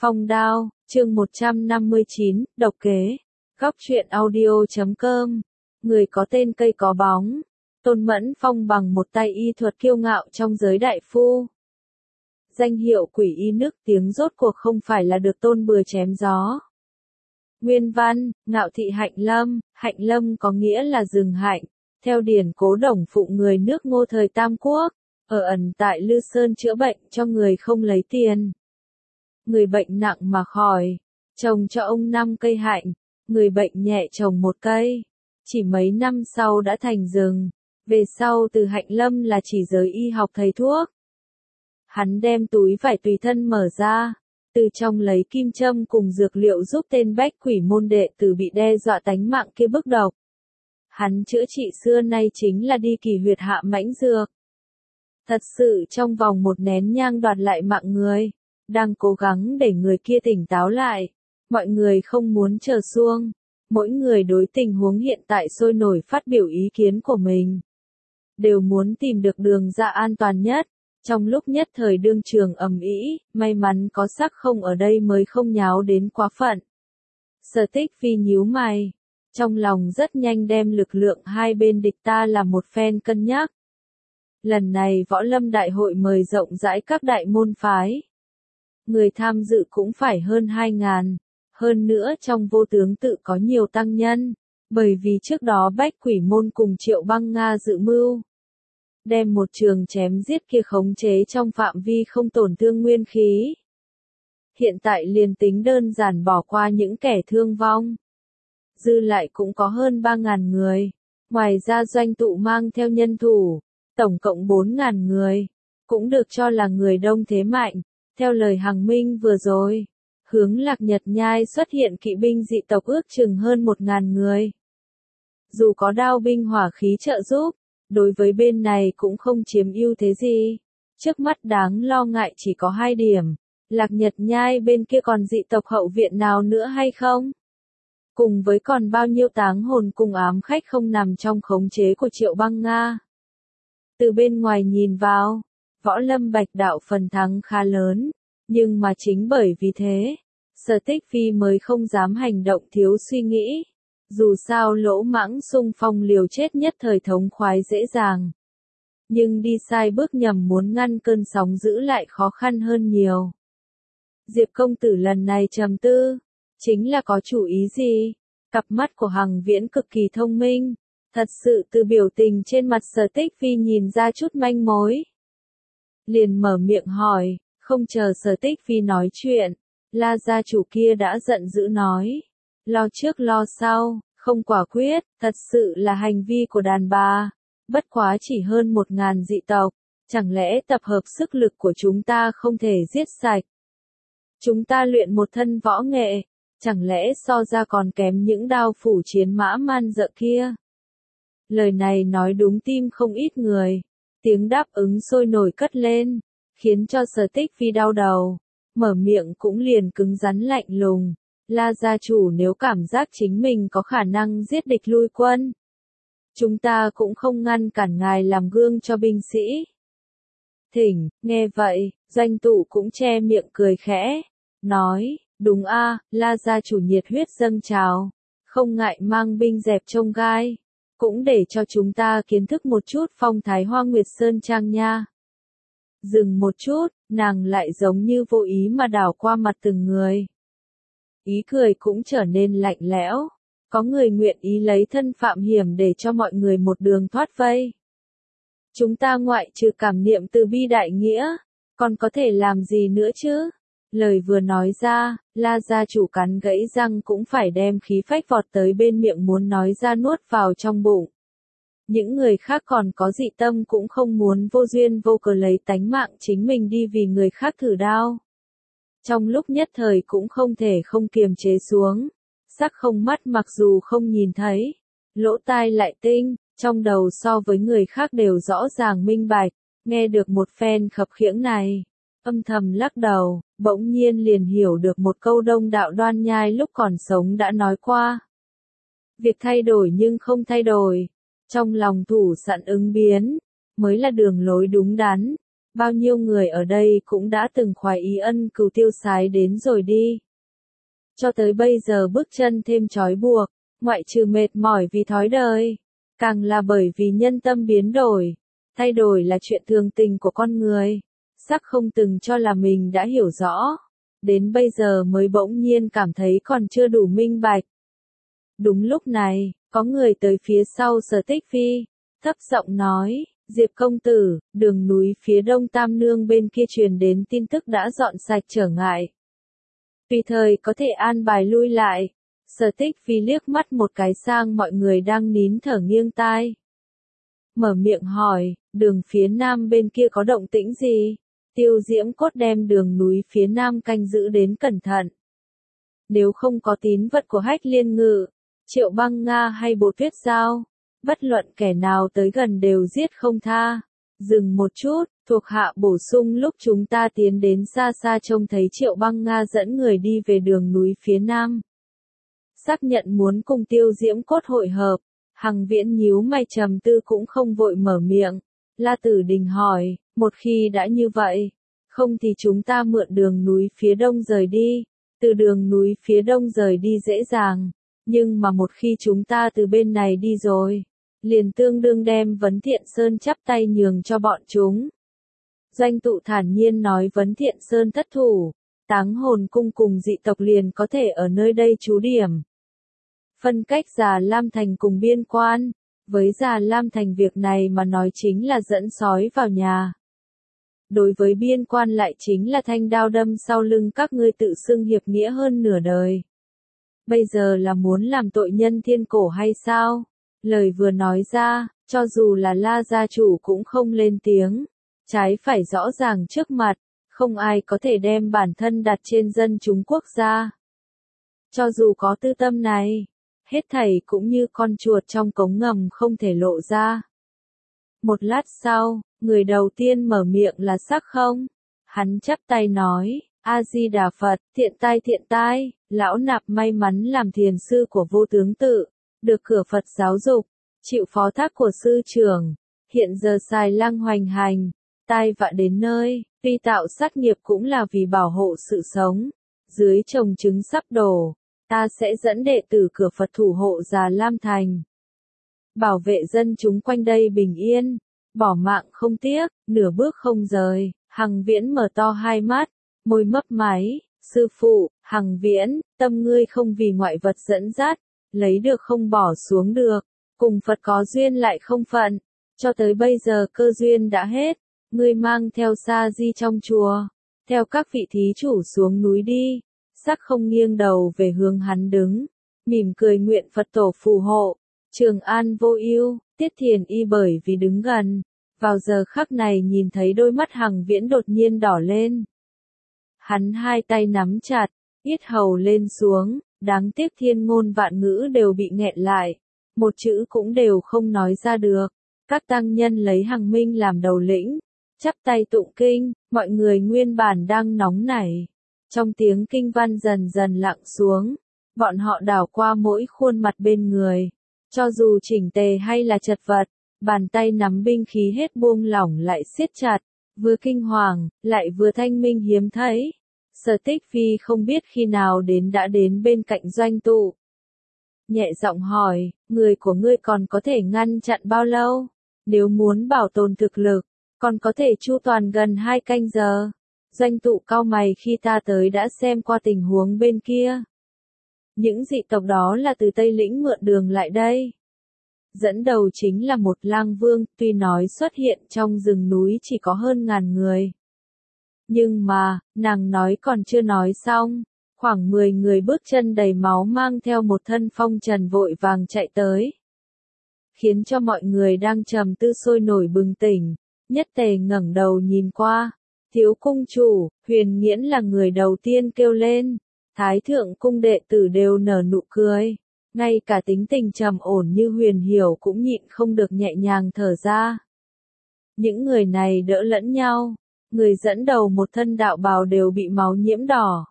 Phong đao, chương 159, độc kế. Góc truyện audio.com. Người có tên cây có bóng. Tôn Mẫn Phong bằng một tay y thuật kiêu ngạo trong giới đại phu. Danh hiệu quỷ y nước tiếng rốt cuộc không phải là được tôn bừa chém gió. Nguyên văn, Ngạo Thị Hạnh Lâm có nghĩa là rừng hạnh, theo điển Cố Đồng phụ người nước Ngô thời Tam Quốc, ở ẩn tại Lư Sơn chữa bệnh cho người không lấy tiền. Người bệnh nặng mà khỏi, trồng cho ông 5 cây hạnh, người bệnh nhẹ trồng 1 cây, chỉ mấy năm sau đã thành rừng. Về sau từ Hạnh Lâm là chỉ giới y học thầy thuốc. Hắn đem túi vải tùy thân mở ra, từ trong lấy kim châm cùng dược liệu giúp tên bách quỷ môn đệ tử bị đe dọa tánh mạng kia bức độc. Hắn chữa trị xưa nay chính là đi kỳ huyệt hạ mãnh dược. Thật sự trong vòng 1 nén nhang đoạt lại mạng người, đang cố gắng để người kia tỉnh táo lại. Mọi người không muốn chờ xuông, mỗi người đối tình huống hiện tại sôi nổi phát biểu ý kiến của mình. Đều muốn tìm được đường ra an toàn nhất. Trong lúc nhất thời đương trường ầm ĩ, may mắn có Sắc Không ở đây mới không nháo đến quá phận. Sở Tích Phi nhíu mày, trong lòng rất nhanh đem lực lượng hai bên địch ta là một phen cân nhắc. Lần này võ lâm đại hội mời rộng rãi các đại môn phái. Người tham dự cũng phải hơn 2.000, hơn nữa trong Vô Tướng tự có nhiều tăng nhân, bởi vì trước đó bách quỷ môn cùng Triệu Băng Nga dự mưu. Đem một trường chém giết kia khống chế trong phạm vi không tổn thương nguyên khí. Hiện tại liền tính đơn giản bỏ qua những kẻ thương vong. Dư lại cũng có hơn 3.000 người. Ngoài ra doanh tụ mang theo nhân thủ, tổng cộng 4.000 người. Cũng được cho là người đông thế mạnh. Theo lời Hằng Minh vừa rồi, hướng Lạc Nhật Nhai xuất hiện kỵ binh dị tộc ước chừng hơn 1.000 người. Dù có đao binh hỏa khí trợ giúp, đối với bên này cũng không chiếm ưu thế gì. Trước mắt đáng lo ngại chỉ có 2 điểm. Lạc Nhật Nhai bên kia còn dị tộc hậu viện nào nữa hay không? Cùng với còn bao nhiêu táng hồn cùng ám khách không nằm trong khống chế của Triệu Băng Nga. Từ bên ngoài nhìn vào, võ lâm bạch đạo phần thắng khá lớn. Nhưng mà chính bởi vì thế, Sở Tích Phi mới không dám hành động thiếu suy nghĩ. Dù sao lỗ mãng xung phong liều chết nhất thời thống khoái dễ dàng. Nhưng đi sai bước nhầm muốn ngăn cơn sóng dữ lại khó khăn hơn nhiều. Diệp công tử lần này trầm tư, chính là có chủ ý gì? Cặp mắt của Hằng Viễn cực kỳ thông minh, thật sự từ biểu tình trên mặt Sở Tích Phi nhìn ra chút manh mối. Liền mở miệng hỏi, không chờ Sở Tích Phi nói chuyện, La gia chủ kia đã giận dữ nói. Lo trước lo sau, không quả quyết, thật sự là hành vi của đàn bà. Bất quá chỉ hơn 1.000 dị tộc, chẳng lẽ tập hợp sức lực của chúng ta không thể giết sạch? Chúng ta luyện một thân võ nghệ, chẳng lẽ so ra còn kém những đao phủ chiến mã man dợ kia? Lời này nói đúng tim không ít người, tiếng đáp ứng sôi nổi cất lên, khiến cho Sở Tích Phi đau đầu, mở miệng cũng liền cứng rắn lạnh lùng. La gia chủ nếu cảm giác chính mình có khả năng giết địch lui quân, chúng ta cũng không ngăn cản ngài làm gương cho binh sĩ. Thỉnh, nghe vậy, doanh tụ cũng che miệng cười khẽ, nói, đúng a, La gia chủ nhiệt huyết dâng trào, không ngại mang binh dẹp trông gai, cũng để cho chúng ta kiến thức một chút phong thái Hoa Nguyệt Sơn Trang nha. Dừng một chút, nàng lại giống như vô ý mà đảo qua mặt từng người. Ý cười cũng trở nên lạnh lẽo, có người nguyện ý lấy thân phạm hiểm để cho mọi người một đường thoát vây. Chúng ta ngoại trừ cảm niệm từ bi đại nghĩa, còn có thể làm gì nữa chứ? Lời vừa nói ra, La gia chủ cắn gãy răng cũng phải đem khí phách vọt tới bên miệng muốn nói ra nuốt vào trong bụng. Những người khác còn có dị tâm cũng không muốn vô duyên vô cớ lấy tánh mạng chính mình đi vì người khác thử đao. Trong lúc nhất thời cũng không thể không kiềm chế xuống. Sắc Không mắt mặc dù không nhìn thấy, lỗ tai lại tinh, trong đầu so với người khác đều rõ ràng minh bạch, nghe được một phen khập khiễng này, âm thầm lắc đầu, bỗng nhiên liền hiểu được một câu Đông Đạo Đoan Nhai lúc còn sống đã nói qua. Việc thay đổi nhưng không thay đổi, trong lòng thủ sẵn ứng biến, mới là đường lối đúng đắn. Bao nhiêu người ở đây cũng đã từng khoái ý ân cừu tiêu sái đến rồi đi. Cho tới bây giờ bước chân thêm trói buộc, ngoại trừ mệt mỏi vì thói đời, càng là bởi vì nhân tâm biến đổi. Thay đổi là chuyện thường tình của con người. Sắc không từng cho là mình đã hiểu rõ. Đến bây giờ mới bỗng nhiên cảm thấy còn chưa đủ minh bạch. Đúng lúc này, có người tới phía sau Sở Tích Phi, thấp giọng nói, Diệp công tử, đường núi phía đông Tam Nương bên kia truyền đến tin tức đã dọn sạch trở ngại. Tùy thời có thể an bài lui lại. Sở Tích Phi liếc mắt một cái sang mọi người đang nín thở nghiêng tai. Mở miệng hỏi, đường phía nam bên kia có động tĩnh gì? Tiêu Diễm Cốt đem đường núi phía nam canh giữ đến cẩn thận. Nếu không có tín vật của Hách Liên Ngự, Triệu Băng Nga hay Bột Tuyết Giao, bất luận kẻ nào tới gần đều giết không tha. Dừng một chút, thuộc hạ bổ sung lúc chúng ta tiến đến xa xa trông thấy Triệu Băng Nga dẫn người đi về đường núi phía nam. Xác nhận muốn cùng Tiêu Diễm Cốt hội hợp, Hằng Viễn nhíu mày trầm tư cũng không vội mở miệng. La Tử Đình hỏi, một khi đã như vậy, không thì chúng ta mượn đường núi phía đông rời đi. Từ đường núi phía đông rời đi dễ dàng, nhưng mà một khi chúng ta từ bên này đi rồi, liền tương đương đem Vấn Thiện Sơn chắp tay nhường cho bọn chúng. Doanh Tụ thản nhiên nói Vấn Thiện Sơn thất thủ, Táng Hồn Cung cùng dị tộc liền có thể ở nơi đây trú điểm. Phân cách Già Lam Thành cùng biên quan, với Già Lam Thành việc này mà nói chính là dẫn sói vào nhà. Đối với biên quan lại chính là thanh đao đâm sau lưng các ngươi tự xưng hiệp nghĩa hơn nửa đời. Bây giờ là muốn làm tội nhân thiên cổ hay sao? Lời vừa nói ra, cho dù là La gia chủ cũng không lên tiếng. Trái phải rõ ràng trước mặt, không ai có thể đem bản thân đặt trên dân chúng quốc gia. Cho dù có tư tâm này, hết thảy cũng như con chuột trong cống ngầm không thể lộ ra. Một lát sau, người đầu tiên mở miệng là Sắc Không. Hắn chắp tay nói, A-di-đà Phật, thiện tai, lão nạp may mắn làm thiền sư của Vô Tướng Tự, được cửa Phật giáo dục, chịu phó thác của sư trưởng, hiện giờ xài lang hoành hành, tai vạ đến nơi, tuy tạo sát nghiệp cũng là vì bảo hộ sự sống. Dưới trồng trứng sắp đổ, ta sẽ dẫn đệ tử cửa Phật thủ hộ Già Lam Thành. Bảo vệ dân chúng quanh đây bình yên, bỏ mạng không tiếc, nửa bước không rời. Hằng Viễn mở to hai mắt, môi mấp máy, sư phụ, Hằng Viễn, tâm ngươi không vì ngoại vật dẫn dắt, lấy được không bỏ xuống được, cùng Phật có duyên lại không phận, cho tới bây giờ cơ duyên đã hết, ngươi mang theo sa di trong chùa, theo các vị thí chủ xuống núi đi. Sắc Không nghiêng đầu về hướng hắn đứng, mỉm cười nguyện Phật tổ phù hộ, trường an vô ưu. Tiết Thiền Y bởi vì đứng gần, vào giờ khắc này nhìn thấy đôi mắt Hằng Viễn đột nhiên đỏ lên. Hắn hai tay nắm chặt, yết hầu lên xuống, đáng tiếc thiên ngôn vạn ngữ đều bị nghẹn lại, một chữ cũng đều không nói ra được. Các tăng nhân lấy Hằng Minh làm đầu lĩnh, chắp tay tụng kinh, mọi người nguyên bản đang nóng nảy. Trong tiếng kinh văn dần dần lặng xuống, bọn họ đảo qua mỗi khuôn mặt bên người. Cho dù chỉnh tề hay là chật vật, bàn tay nắm binh khí hết buông lỏng lại siết chặt, vừa kinh hoàng, lại vừa thanh minh hiếm thấy. Sở Tích Phi không biết khi nào đã đến bên cạnh Doanh Tụ. Nhẹ giọng hỏi, người của ngươi còn có thể ngăn chặn bao lâu? Nếu muốn bảo tồn thực lực, còn có thể chu toàn gần 2 canh giờ. Doanh Tụ cau mày khi ta tới đã xem qua tình huống bên kia. Những dị tộc đó là từ Tây Lĩnh mượn đường lại đây. Dẫn đầu chính là một lang vương, tuy nói xuất hiện trong rừng núi chỉ có hơn 1000 người. Nhưng mà, nàng nói còn chưa nói xong, khoảng 10 người bước chân đầy máu mang theo một thân phong trần vội vàng chạy tới. Khiến cho mọi người đang trầm tư sôi nổi bừng tỉnh, nhất tề ngẩng đầu nhìn qua. Thiếu cung chủ, Huyền Nghiễn là người đầu tiên kêu lên. Thái thượng cung đệ tử đều nở nụ cười. Ngay cả tính tình trầm ổn như Huyền Hiểu cũng nhịn không được nhẹ nhàng thở ra. Những người này đỡ lẫn nhau. Người dẫn đầu một thân đạo bào đều bị máu nhiễm đỏ.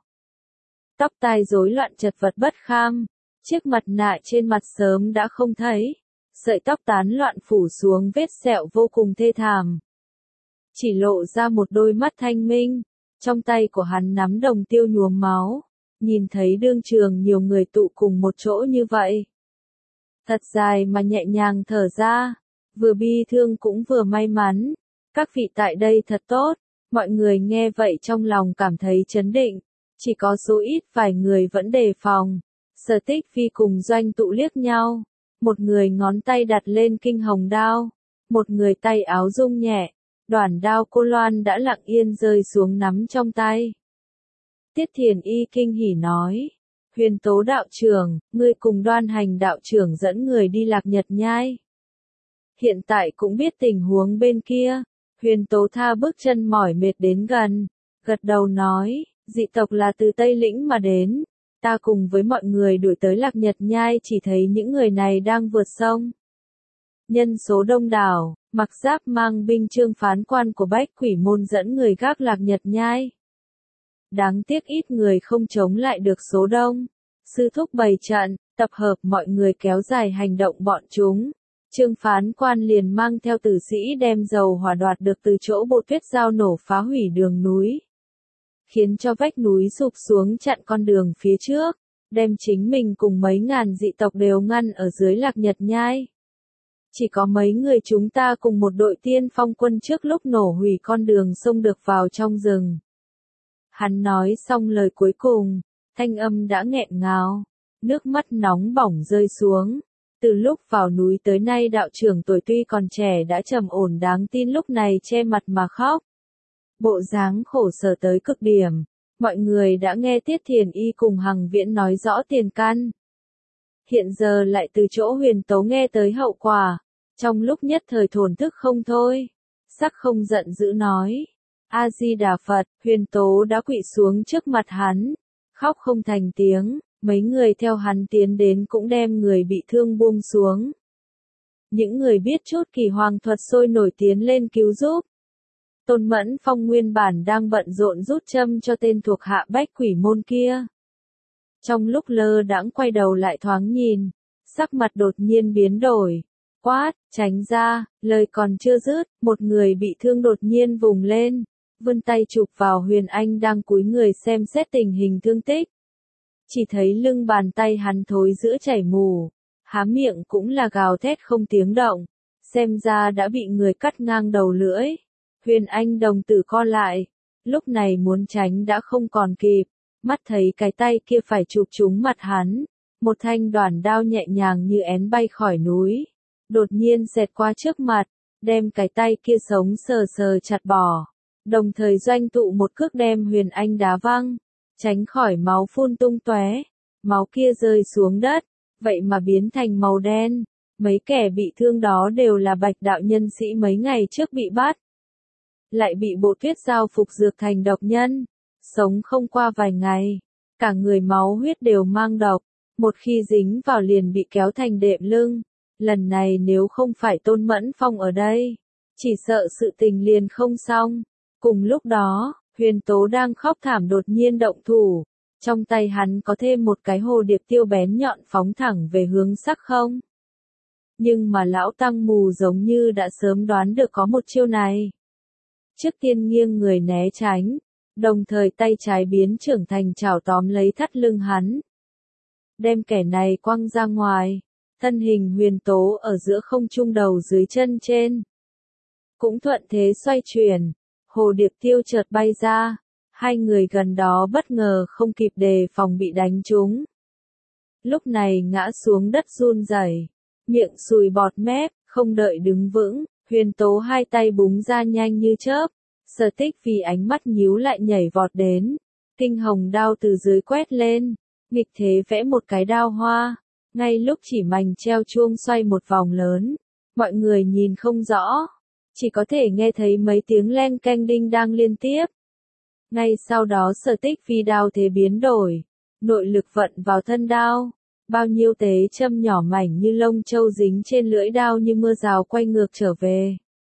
Tóc tai rối loạn chật vật bất kham. Chiếc mặt nạ trên mặt sớm đã không thấy. Sợi tóc tán loạn phủ xuống vết sẹo vô cùng thê thảm. chỉ lộ ra một đôi mắt thanh minh, trong tay của hắn nắm đồng tiêu nhuốm máu, nhìn thấy đương trường nhiều người tụ cùng một chỗ như vậy. Thật dài mà nhẹ nhàng thở ra, vừa bi thương cũng vừa may mắn, các vị tại đây thật tốt, mọi người nghe vậy trong lòng cảm thấy chấn định, chỉ có số ít vài người vẫn đề phòng. Sở Tích Phi cùng Doanh Tụ liếc nhau, một người ngón tay đặt lên kinh hồng đao, một người tay áo rung nhẹ, đoản đao cô loan đã lặng yên rơi xuống nắm trong tay. Tiết Thiền Y kinh hỉ nói, Huyền Tố đạo trưởng, ngươi cùng Đoan Hành đạo trưởng dẫn người đi Lạc Nhật Nhai. Hiện tại cũng biết tình huống bên kia, Huyền Tố tha bước chân mỏi mệt đến gần, gật đầu nói, dị tộc là từ Tây Lĩnh mà đến, ta cùng với mọi người đuổi tới Lạc Nhật Nhai chỉ thấy những người này đang vượt sông. Nhân số đông đảo, mặc giáp mang binh Trương phán quan của Bách Quỷ môn dẫn người gác Lạc Nhật Nhai. Đáng tiếc ít người không chống lại được số đông. Sư thúc bày trận, tập hợp mọi người kéo dài hành động bọn chúng. Trương phán quan liền mang theo tử sĩ đem dầu hỏa đoạt được từ chỗ bộ tuyết giao nổ phá hủy đường núi, khiến cho vách núi sụp xuống chặn con đường phía trước, đem chính mình cùng mấy ngàn dị tộc đều ngăn ở dưới Lạc Nhật Nhai. Chỉ có mấy người chúng ta cùng một đội tiên phong quân trước lúc nổ hủy con đường sông được vào trong rừng. Hắn nói xong lời cuối cùng, thanh âm đã nghẹn ngào, nước mắt nóng bỏng rơi xuống. Từ lúc vào núi tới nay đạo trưởng tuổi tuy còn trẻ đã trầm ổn đáng tin lúc này che mặt mà khóc. Bộ dáng khổ sở tới cực điểm, mọi người đã nghe Tiết Thiền Y cùng Hằng Viễn nói rõ tiền căn. Hiện giờ lại từ chỗ Huyền Tố nghe tới hậu quả, trong lúc nhất thời thổn thức không thôi, sắc không giận dữ nói. A-di-đà Phật, Huyền Tố đã quỵ xuống trước mặt hắn, khóc không thành tiếng, mấy người theo hắn tiến đến cũng đem người bị thương buông xuống. Những người biết chút kỳ hoàng thuật sôi nổi tiến lên cứu giúp. Tôn Mẫn Phong nguyên bản đang bận rộn rút châm cho tên thuộc hạ Bách Quỷ môn kia. Trong lúc lơ đãng quay đầu lại thoáng nhìn, sắc mặt đột nhiên biến đổi, quát, tránh ra, lời còn chưa dứt, một người bị thương đột nhiên vùng lên, vươn tay chụp vào Huyền Anh đang cúi người xem xét tình hình thương tích. Chỉ thấy lưng bàn tay hắn thối giữa chảy mù, há miệng cũng là gào thét không tiếng động, xem ra đã bị người cắt ngang đầu lưỡi. Huyền Anh đồng tử co lại, lúc này muốn tránh đã không còn kịp, mắt thấy cái tay kia phải chụp trúng mặt hắn, một thanh đoản đao nhẹ nhàng như én bay khỏi núi, đột nhiên xẹt qua trước mặt, đem cái tay kia sống sờ sờ chặt bỏ, đồng thời Doanh Tụ một cước đem Huyền Anh đá văng, tránh khỏi máu phun tung tóe, máu kia rơi xuống đất, vậy mà biến thành màu đen, mấy kẻ bị thương đó đều là Bạch đạo nhân sĩ mấy ngày trước bị bắt. Lại bị bộ tuyết giao phục dược thành độc nhân, sống không qua vài ngày, cả người máu huyết đều mang độc, một khi dính vào liền bị kéo thành đệm lưng, lần này nếu không phải Tôn Mẫn Phong ở đây, chỉ sợ sự tình liền không xong. Cùng lúc đó, Huyền Tố đang khóc thảm đột nhiên động thủ, trong tay hắn có thêm một cái hồ điệp tiêu bén nhọn phóng thẳng về hướng sắc không. Nhưng mà lão tăng mù giống như đã sớm đoán được có một chiêu này. Trước tiên nghiêng người né tránh, đồng thời tay trái biến trưởng thành chảo tóm lấy thắt lưng hắn. Đem kẻ này quăng ra ngoài, thân hình Huyền Tố ở giữa không trung đầu dưới chân trên. Cũng thuận thế xoay chuyển, hồ điệp tiêu chợt bay ra, hai người gần đó bất ngờ không kịp đề phòng bị đánh trúng. Lúc này ngã xuống đất run rẩy, miệng sùi bọt mép, không đợi đứng vững. Huyền Tố hai tay búng ra nhanh như chớp, Sở Tích vì ánh mắt nhíu lại nhảy vọt đến, kinh hồng đao từ dưới quét lên, nghịch thế vẽ một cái đao hoa, ngay lúc chỉ mảnh treo chuông xoay một vòng lớn, mọi người nhìn không rõ, chỉ có thể nghe thấy mấy tiếng len canh đinh đang liên tiếp. Ngay sau đó Sở Tích vì đao thế biến đổi, nội lực vận vào thân đao. Bao nhiêu tế châm nhỏ mảnh như lông châu dính trên lưỡi đao như mưa rào quay ngược trở về.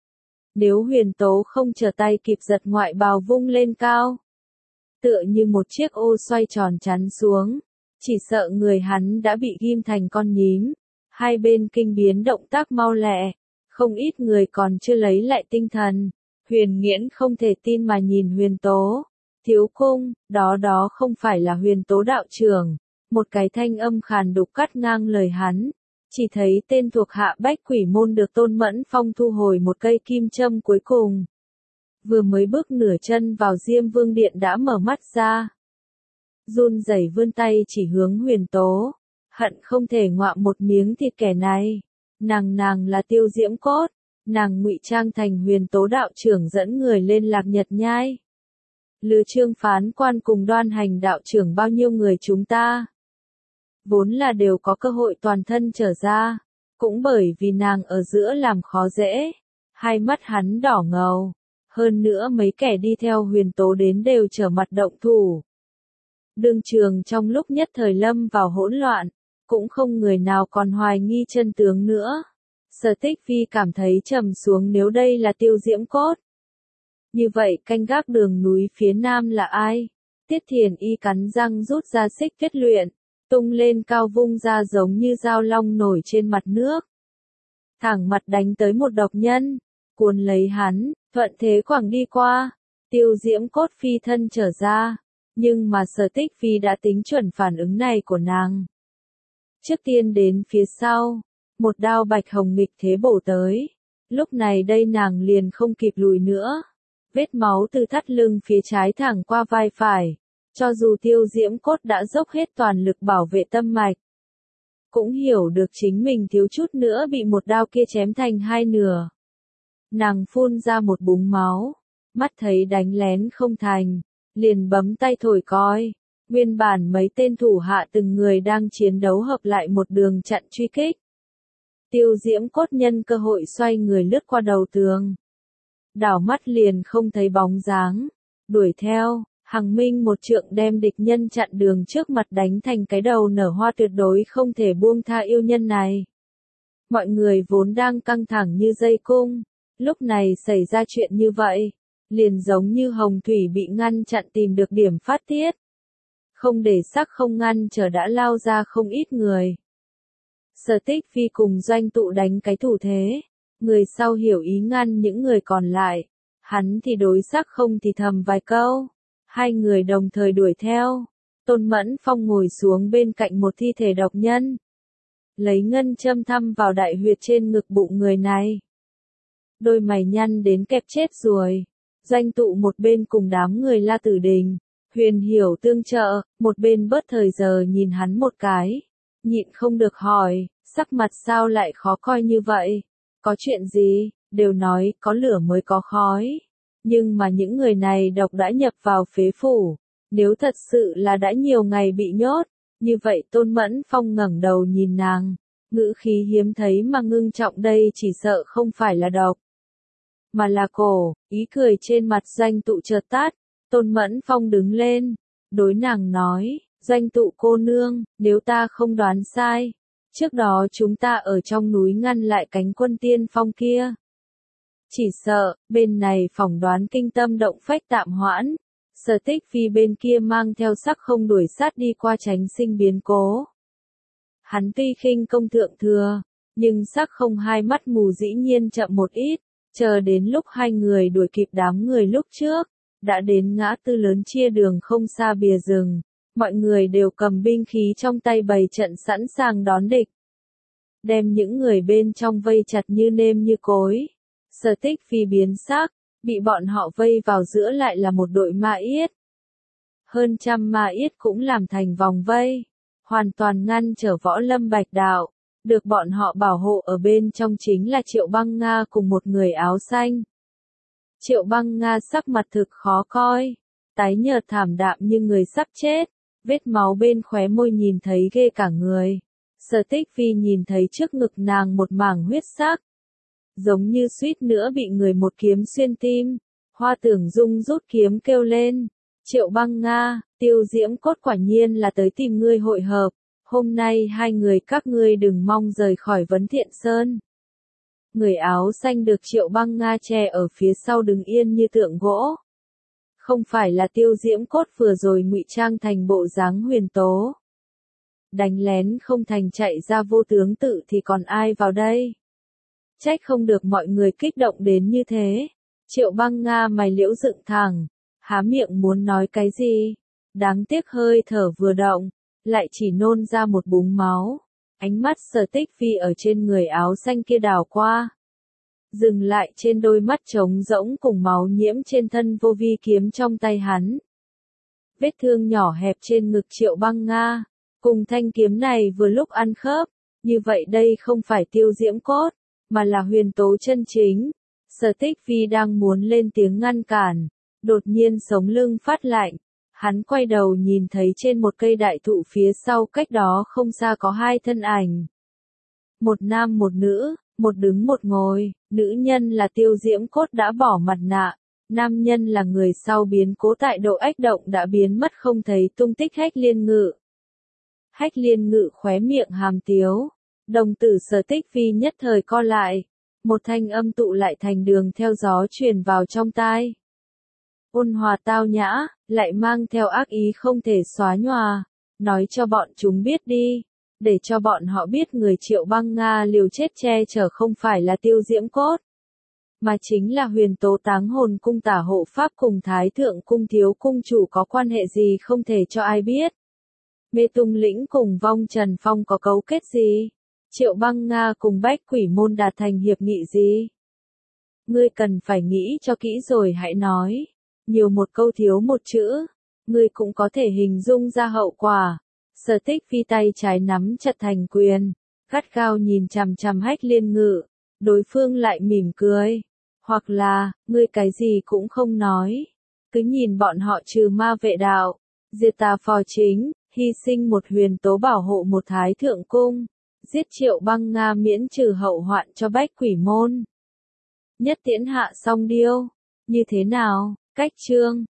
Nếu Huyền Tố không trở tay kịp giật ngoại bào vung lên cao, tựa như một chiếc ô xoay tròn chắn xuống, chỉ sợ người hắn đã bị ghim thành con nhím. Hai bên kinh biến động tác mau lẹ, không ít người còn chưa lấy lại tinh thần. Huyền Nghiễn không thể tin mà nhìn Huyền Tố. Thiếu cung, đó không phải là Huyền Tố đạo trưởng. Một cái thanh âm khàn đục cắt ngang lời hắn. Chỉ thấy tên thuộc hạ Bách Quỷ môn được Tôn Mẫn Phong thu hồi một cây kim châm cuối cùng. Vừa mới bước nửa chân vào Diêm Vương Điện đã mở mắt ra. Run rẩy vươn tay chỉ hướng Huyền Tố. Hận không thể ngoạm một miếng thịt kẻ này. Nàng là Tiêu Diễm Cốt. Nàng ngụy trang thành Huyền Tố đạo trưởng dẫn người lên Lạc Nhật Nhai. Lừa Trương phán quan cùng Đoan Hành đạo trưởng bao nhiêu người chúng ta. Vốn là đều có cơ hội toàn thân trở ra. Cũng bởi vì nàng ở giữa làm khó dễ. Hai mắt hắn đỏ ngầu. Hơn nữa mấy kẻ đi theo Huyền Tố đến đều trở mặt động thủ. Đương trường trong lúc nhất thời lâm vào hỗn loạn. Cũng không người nào còn hoài nghi chân tướng nữa. Sở Tích Phi cảm thấy trầm xuống nếu đây là Tiêu Diễm Cốt. Như vậy canh gác đường núi phía nam là ai? Tiết Thiền Y cắn răng rút ra xích tuyết luyện, tung lên cao vung ra giống như dao long nổi trên mặt nước. Thẳng mặt đánh tới một độc nhân, cuốn lấy hắn, thuận thế quẳng đi qua. Tiêu Diễm Cốt phi thân trở ra, nhưng mà Sở Tích Phi đã tính chuẩn phản ứng này của nàng. Trước tiên đến phía sau, một đao bạch hồng nghịch thế bổ tới. Lúc này đây nàng liền không kịp lùi nữa. Vết máu từ thắt lưng phía trái thẳng qua vai phải. Cho dù Tiêu Diễm Cốt đã dốc hết toàn lực bảo vệ tâm mạch. Cũng hiểu được chính mình thiếu chút nữa bị một đao kia chém thành hai nửa. Nàng phun ra một búng máu. Mắt thấy đánh lén không thành. Liền bấm tay thổi còi. Nguyên bản mấy tên thủ hạ từng người đang chiến đấu hợp lại một đường chặn truy kích. Tiêu Diễm Cốt nhân cơ hội xoay người lướt qua đầu tường. Đảo mắt liền không thấy bóng dáng. Đuổi theo, Hằng Minh một trượng đem địch nhân chặn đường trước mặt đánh thành cái đầu nở hoa tuyệt đối không thể buông tha yêu nhân này. Mọi người vốn đang căng thẳng như dây cung. Lúc này xảy ra chuyện như vậy. Liền giống như hồng thủy bị ngăn chặn tìm được điểm phát tiết. Không để sắc không ngăn trở đã lao ra không ít người. Sở Tích Phi cùng Doanh Tụ đánh cái thủ thế. Người sau hiểu ý ngăn những người còn lại. Hắn thì đối sắc không thì thầm vài câu. Hai người đồng thời đuổi theo. Tôn Mẫn Phong ngồi xuống bên cạnh một thi thể độc nhân. Lấy ngân châm thăm vào đại huyệt trên ngực bụng người này. Đôi mày nhăn đến kẹp chết rồi. Doanh Tụ một bên cùng đám người La Tử Đình. Huyền Hiểu tương trợ, một bên bớt thời giờ nhìn hắn một cái. Nhịn không được hỏi, sắc mặt sao lại khó coi như vậy? Có chuyện gì? Đều nói, có lửa mới có khói. Nhưng mà những người này độc đã nhập vào phế phủ. Nếu thật sự là đã nhiều ngày bị nhốt, như vậy Tôn Mẫn Phong ngẩng đầu nhìn nàng. Ngữ khí hiếm thấy mà ngưng trọng đây chỉ sợ không phải là độc. Mà là cổ, ý cười trên mặt Doanh Tụ chợt tắt. Tôn Mẫn Phong đứng lên, đối nàng nói, Doanh Tụ cô nương, nếu ta không đoán sai, trước đó chúng ta ở trong núi ngăn lại cánh quân tiên phong kia. Chỉ sợ, bên này phỏng đoán kinh tâm động phách tạm hoãn, Sở Tích Phi bên kia mang theo sắc không đuổi sát đi qua tránh sinh biến cố. Hắn tuy khinh công thượng thừa, nhưng sắc không hai mắt mù dĩ nhiên chậm một ít, chờ đến lúc hai người đuổi kịp đám người lúc trước. Đã đến ngã tư lớn chia đường không xa bìa rừng, mọi người đều cầm binh khí trong tay bày trận sẵn sàng đón địch. Đem những người bên trong vây chặt như nêm như cối. Sở Tích Phi biến sắc, bị bọn họ vây vào giữa lại là một đội ma yết. Hơn trăm ma yết cũng làm thành vòng vây, hoàn toàn ngăn trở Võ Lâm Bạch Đạo. Được bọn họ bảo hộ ở bên trong chính là Triệu Băng Nga cùng một người áo xanh. Triệu Băng Nga sắc mặt thực khó coi, tái nhợt thảm đạm như người sắp chết, vết máu bên khóe môi nhìn thấy ghê cả người. Sở Tích Phi nhìn thấy trước ngực nàng một mảng huyết sắc, giống như suýt nữa bị người một kiếm xuyên tim. Hoa Tưởng Dung rút kiếm kêu lên, Triệu Băng Nga, Tiêu Diễm Cốt quả nhiên là tới tìm ngươi hội hợp, hôm nay hai người các ngươi đừng mong rời khỏi Vấn Thiện Sơn. Người áo xanh được Triệu Băng Nga che ở phía sau đứng yên như tượng gỗ. Không phải là Tiêu Diễm Cốt vừa rồi ngụy trang thành bộ dáng Huyền Tố. Đánh lén không thành chạy ra vô tướng tự thì còn ai vào đây? Trách không được mọi người kích động đến như thế. Triệu Băng Nga mày liễu dựng thẳng, há miệng muốn nói cái gì, đáng tiếc hơi thở vừa động, lại chỉ nôn ra một búng máu. Ánh mắt Sở Tích Phi ở trên người áo xanh kia đảo qua, dừng lại trên đôi mắt trống rỗng cùng máu nhiễm trên thân vô vi kiếm trong tay hắn. Vết thương nhỏ hẹp trên ngực Triệu Băng Nga, cùng thanh kiếm này vừa lúc ăn khớp, như vậy đây không phải Tiêu Diễm cốt, mà là huyền tố chân chính. Sở Tích Phi đang muốn lên tiếng ngăn cản, đột nhiên sống lưng phát lạnh, hắn quay đầu nhìn thấy trên một cây đại thụ phía sau cách đó không xa có hai thân ảnh. Một nam một nữ, một đứng một ngồi, nữ nhân là Tiêu Diễm cốt đã bỏ mặt nạ, nam nhân là người sau biến cố tại Độ Ách Động đã biến mất không thấy tung tích Hách Liên Ngự. Hách Liên Ngự khóe miệng hàm tiếu, đồng tử Sở Tích Phi nhất thời co lại, một thanh âm tụ lại thành đường theo gió truyền vào trong tai. Ôn hòa tao nhã, lại mang theo ác ý không thể xóa nhòa, nói cho bọn chúng biết đi, để cho bọn họ biết người Triệu Băng Nga liều chết che chở không phải là Tiêu Diễm cốt, mà chính là huyền tố táng hồn cung tả hộ pháp cùng Thái Thượng cung thiếu cung chủ có quan hệ gì không thể cho ai biết. Mê Tung Lĩnh cùng Vong Trần Phong có cấu kết gì? Triệu Băng Nga cùng Bách Quỷ Môn đạt thành hiệp nghị gì? Ngươi cần phải nghĩ cho kỹ rồi hãy nói. Nhiều một câu thiếu một chữ, ngươi cũng có thể hình dung ra hậu quả. Sở Tích Phi tay trái nắm chặt thành quyền, gắt gao nhìn chằm chằm Hách Liên Ngự, đối phương lại mỉm cười. Hoặc là, ngươi cái gì cũng không nói, cứ nhìn bọn họ trừ ma vệ đạo, diệt tà phò chính, hy sinh một huyền tố bảo hộ một Thái Thượng cung, giết Triệu Băng Nga miễn trừ hậu hoạn cho Bách Quỷ Môn. Nhất tiễn hạ song điêu, như thế nào? Cách chương